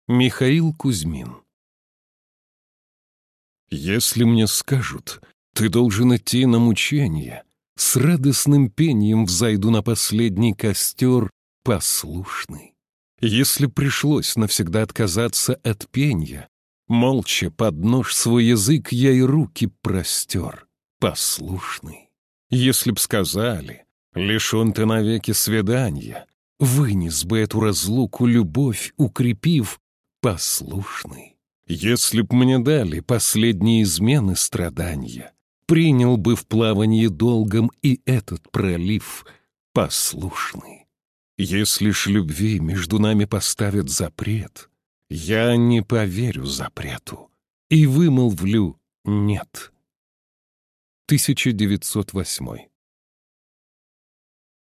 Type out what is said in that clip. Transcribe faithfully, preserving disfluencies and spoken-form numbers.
Михаил Кузьмин. Если мне скажут, ты должен идти на мучение, с радостным пением взойду на последний костер, послушный. Если пришлось навсегда отказаться от пенья, молча под нож свой язык я и руки простер, послушный. Если б сказали, лишен ты навеки свидания, вынес бы эту разлуку любовь, укрепив, послушный. Если б мне дали последние измены страдания, принял бы в плавании долгом и этот пролив, послушный. Если ж любви между нами поставят запрет, я не поверю запрету и вымолвлю «нет». тысяча девятьсот восьмой.